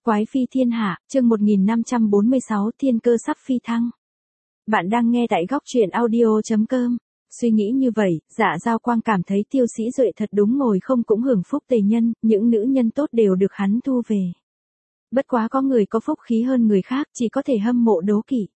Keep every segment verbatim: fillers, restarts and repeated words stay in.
Quái phi thiên hạ, chương một nghìn năm trăm bốn mươi sáu, thiên cơ sắp phi thăng. Bạn đang nghe tại góc truyện audio chấm com. Suy nghĩ như vậy, Dạ Giao Quang cảm thấy Tiêu Sĩ Duệ thật đúng ngồi không cũng hưởng phúc tề nhân, những nữ nhân tốt đều được hắn thu về. Bất quá có người có phúc khí hơn người khác, chỉ có thể hâm mộ đố kỵ.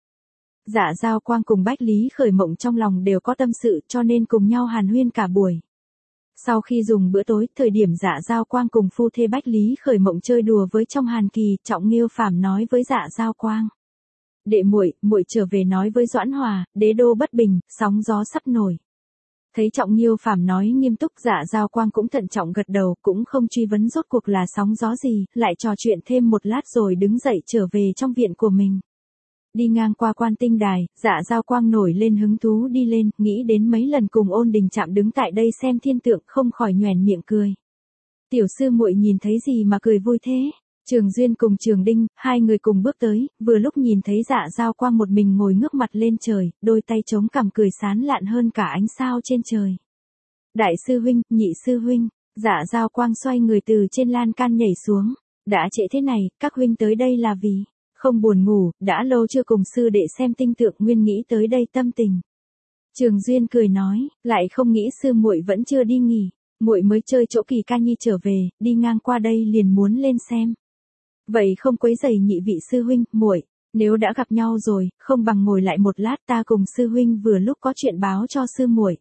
Dạ Giao Quang cùng Bách Lý Khởi Mộng trong lòng đều có tâm sự, cho nên cùng nhau hàn huyên cả buổi. Sau khi dùng bữa tối, thời điểm Dạ Giao Quang cùng phu thê Bách Lý Khởi Mộng chơi đùa với trong hàn kỳ, Trọng Nghiêu Phàm nói với Dạ Giao Quang: "Đệ muội, muội trở về nói với Doãn Hòa, đế đô bất bình, sóng gió sắp nổi." Thấy Trọng Nghiêu Phàm nói nghiêm túc, Dạ Giao Quang cũng thận trọng gật đầu, cũng không truy vấn rốt cuộc là sóng gió gì, lại trò chuyện thêm một lát rồi đứng dậy trở về trong viện của mình. Đi ngang qua Quan Tinh Đài, Dạ Giao Quang nổi lên hứng thú đi lên, nghĩ đến mấy lần cùng Ôn Đình Trạm đứng tại đây xem thiên tượng, không khỏi nhoẻn miệng cười. "Tiểu sư muội nhìn thấy gì mà cười vui thế?" Trường Duyên cùng Trường Đinh, hai người cùng bước tới, vừa lúc nhìn thấy Dạ Giao Quang một mình ngồi ngước mặt lên trời, đôi tay chống cằm cười sán lạn hơn cả ánh sao trên trời. "Đại sư huynh, nhị sư huynh." Dạ Giao Quang xoay người từ trên lan can nhảy xuống. "Đã trễ thế này, các huynh tới đây là vì không buồn ngủ, đã lâu chưa cùng sư đệ xem tinh tượng, nguyên nghĩ tới đây tâm tình." Trường Duyên cười nói, "Lại không nghĩ sư muội vẫn chưa đi nghỉ, muội mới chơi chỗ Kỳ Ca Nhi trở về, đi ngang qua đây liền muốn lên xem. Vậy không quấy rầy nhị vị sư huynh, muội, nếu đã gặp nhau rồi, không bằng ngồi lại một lát, ta cùng sư huynh vừa lúc có chuyện báo cho sư muội."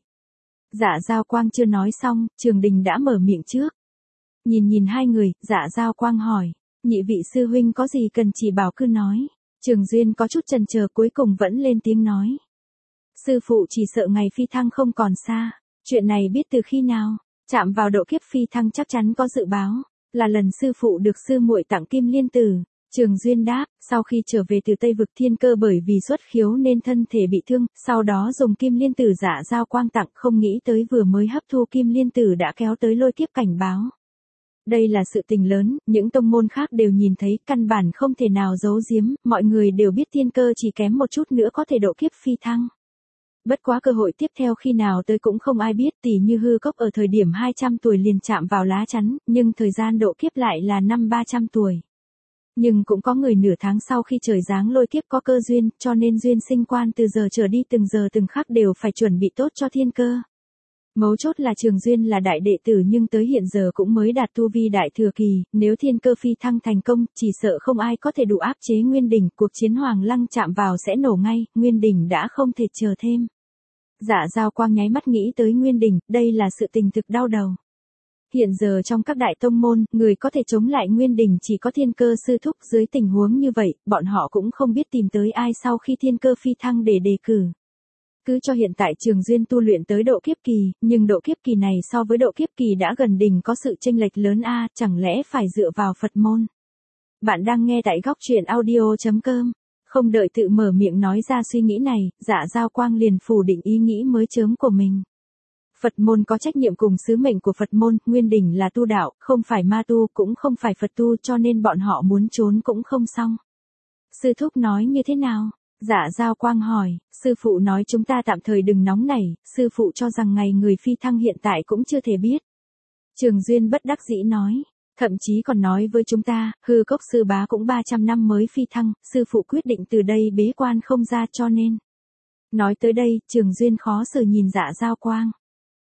Dạ Giao Quang chưa nói xong, Trường Đình đã mở miệng trước. Nhìn nhìn hai người, Dạ Giao Quang hỏi: "Nhị vị sư huynh có gì cần chỉ bảo cứ nói." Trường Duyên có chút chần chờ, cuối cùng vẫn lên tiếng nói: "Sư phụ chỉ sợ ngày phi thăng không còn xa. Chuyện này biết từ khi nào? Chạm vào độ kiếp phi thăng chắc chắn có dự báo, là lần sư phụ được sư muội tặng Kim Liên Tử." Trường Duyên đáp, sau khi trở về từ Tây vực thiên cơ bởi vì xuất khiếu nên thân thể bị thương, sau đó dùng Kim Liên Tử Dạ Giao Quang tặng, không nghĩ tới vừa mới hấp thu Kim Liên Tử đã kéo tới lôi kiếp cảnh báo. Đây là sự tình lớn, những tông môn khác đều nhìn thấy, căn bản không thể nào giấu giếm, mọi người đều biết thiên cơ chỉ kém một chút nữa có thể độ kiếp phi thăng. Bất quá cơ hội tiếp theo khi nào tới cũng không ai biết, tỉ như hư cốc ở thời điểm hai trăm tuổi liền chạm vào lá chắn, nhưng thời gian độ kiếp lại là năm ba trăm tuổi. Nhưng cũng có người nửa tháng sau khi trời giáng lôi kiếp có cơ duyên, cho nên duyên sinh quan từ giờ trở đi từng giờ từng khắc đều phải chuẩn bị tốt cho thiên cơ. Mấu chốt là Trường Duyên là đại đệ tử nhưng tới hiện giờ cũng mới đạt tu vi đại thừa kỳ, nếu thiên cơ phi thăng thành công, chỉ sợ không ai có thể đủ áp chế Nguyên Đỉnh, cuộc chiến Hoàng Lăng chạm vào sẽ nổ ngay, Nguyên Đỉnh đã không thể chờ thêm. Dạ Giao Quang nháy mắt nghĩ tới Nguyên Đỉnh, đây là sự tình thực đau đầu. Hiện giờ trong các đại tông môn, người có thể chống lại Nguyên Đỉnh chỉ có thiên cơ sư thúc, dưới tình huống như vậy, bọn họ cũng không biết tìm tới ai sau khi thiên cơ phi thăng để đề cử. Cứ cho hiện tại Trường Duyên tu luyện tới độ kiếp kỳ, nhưng độ kiếp kỳ này so với độ kiếp kỳ đã gần đỉnh có sự chênh lệch lớn a, chẳng lẽ phải dựa vào Phật môn. Bạn đang nghe tại góc truyện audio chấm com. Không đợi tự mở miệng nói ra suy nghĩ này, Dạ Giao Quang liền phủ định ý nghĩ mới chớm của mình. Phật môn có trách nhiệm cùng sứ mệnh của Phật môn, Nguyên Đỉnh là tu đạo, không phải ma tu, cũng không phải Phật tu, cho nên bọn họ muốn trốn cũng không xong. Sư thúc nói như thế nào? Dạ Giao Quang hỏi. Sư phụ nói chúng ta tạm thời đừng nóng nảy, sư phụ cho rằng ngày người phi thăng hiện tại cũng chưa thể biết. Trường Duyên bất đắc dĩ nói. Thậm chí còn nói với chúng ta, hư cốc sư bá cũng ba trăm năm mới phi thăng, sư phụ quyết định từ đây bế quan không ra cho nên. Nói tới đây, Trường Duyên khó xử nhìn Dạ Giao Quang.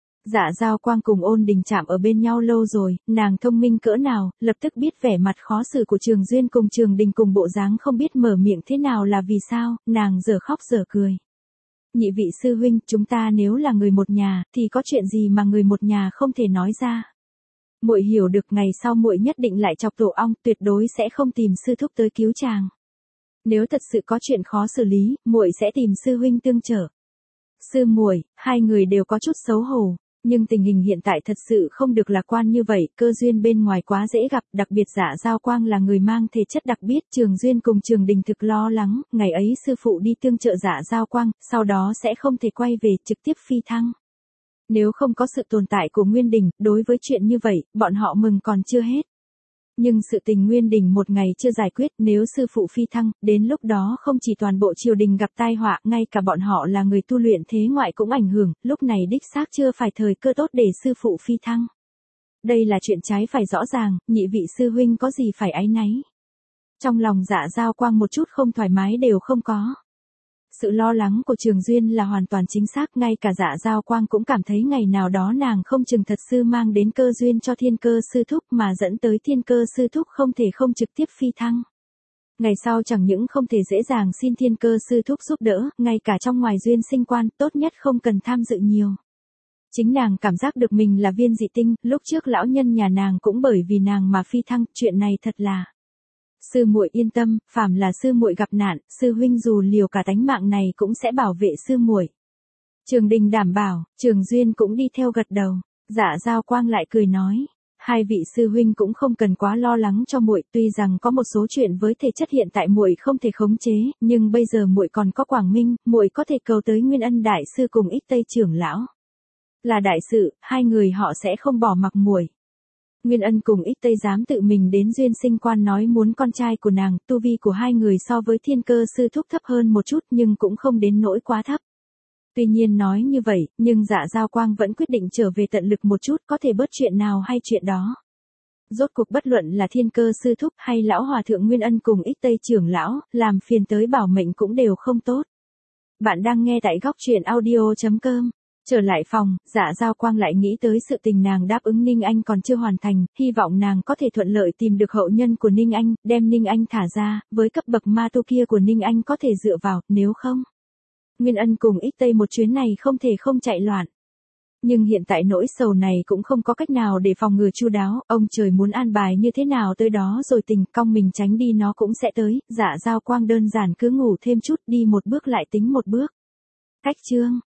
Dạ Giao Quang cùng Ôn Đình Trạm ở bên nhau lâu rồi, nàng thông minh cỡ nào, lập tức biết vẻ mặt khó xử của Trường Duyên cùng Trường Đình cùng bộ dáng không biết mở miệng thế nào là vì sao, nàng dở khóc dở cười. "Nhị vị sư huynh, chúng ta nếu là người một nhà, thì có chuyện gì mà người một nhà không thể nói ra. Muội hiểu được, ngày sau muội nhất định lại chọc tổ ong, tuyệt đối sẽ không tìm sư thúc tới cứu chàng. Nếu thật sự có chuyện khó xử lý, muội sẽ tìm sư huynh tương trợ." Sư muội, hai người đều có chút xấu hổ. Nhưng tình hình hiện tại thật sự không được lạc quan như vậy, cơ duyên bên ngoài quá dễ gặp, đặc biệt Dạ Giao Quang là người mang thể chất đặc biệt, Trường Duyên cùng Trường Đình thực lo lắng, ngày ấy sư phụ đi tương trợ Dạ Giao Quang, sau đó sẽ không thể quay về trực tiếp phi thăng. Nếu không có sự tồn tại của Nguyên Đỉnh, đối với chuyện như vậy, bọn họ mừng còn chưa hết. Nhưng sự tình Nguyên Đỉnh một ngày chưa giải quyết, nếu sư phụ phi thăng, đến lúc đó không chỉ toàn bộ triều đình gặp tai họa, ngay cả bọn họ là người tu luyện thế ngoại cũng ảnh hưởng, lúc này đích xác chưa phải thời cơ tốt để sư phụ phi thăng. Đây là chuyện trái phải rõ ràng, nhị vị sư huynh có gì phải áy náy. Trong lòng Dạ Giao Quang một chút không thoải mái đều không có. Sự lo lắng của Trường Duyên là hoàn toàn chính xác, ngay cả Dạ Giao Quang cũng cảm thấy ngày nào đó nàng không chừng thật sự mang đến cơ duyên cho Thiên Cơ Sư Thúc mà dẫn tới Thiên Cơ Sư Thúc không thể không trực tiếp phi thăng. Ngày sau chẳng những không thể dễ dàng xin Thiên Cơ Sư Thúc giúp đỡ, ngay cả trong ngoài duyên sinh quan, tốt nhất không cần tham dự nhiều. Chính nàng cảm giác được mình là viên dị tinh, lúc trước lão nhân nhà nàng cũng bởi vì nàng mà phi thăng, chuyện này thật là. Sư muội yên tâm, phàm là sư muội gặp nạn, sư huynh dù liều cả tánh mạng này cũng sẽ bảo vệ sư muội. Trường Đình đảm bảo, Trường Duyên cũng đi theo gật đầu. Dạ Giao Quang lại cười nói, hai vị sư huynh cũng không cần quá lo lắng cho muội, tuy rằng có một số chuyện với thể chất hiện tại muội không thể khống chế, nhưng bây giờ muội còn có Quảng Minh, muội có thể cầu tới Nguyên Ân đại sư cùng Ích Tây trưởng lão. Là đại sự, hai người họ sẽ không bỏ mặc muội. Nguyên Ân cùng Ích Tây dám tự mình đến duyên sinh quan nói muốn con trai của nàng, tu vi của hai người so với Thiên Cơ Sư Thúc thấp hơn một chút nhưng cũng không đến nỗi quá thấp. Tuy nhiên nói như vậy, nhưng Dạ Giao Quang vẫn quyết định trở về tận lực một chút, có thể bớt chuyện nào hay chuyện đó. Rốt cuộc bất luận là Thiên Cơ Sư Thúc hay lão hòa thượng Nguyên Ân cùng Ích Tây trưởng lão, làm phiền tới bảo mệnh cũng đều không tốt. Bạn đang nghe tại góc truyện audio chấm com. Trở lại phòng, Dạ Giao Quang lại nghĩ tới sự tình nàng đáp ứng Ninh Anh còn chưa hoàn thành, hy vọng nàng có thể thuận lợi tìm được hậu nhân của Ninh Anh, đem Ninh Anh thả ra, với cấp bậc ma tu kia của Ninh Anh có thể dựa vào, nếu không. Nguyên Ân cùng Ích Tây một chuyến này không thể không chạy loạn. Nhưng hiện tại nỗi sầu này cũng không có cách nào để phòng ngừa chu đáo, ông trời muốn an bài như thế nào tới đó rồi tình cong mình tránh đi nó cũng sẽ tới, Dạ Giao Quang đơn giản cứ ngủ thêm chút đi một bước lại tính một bước. Cách chương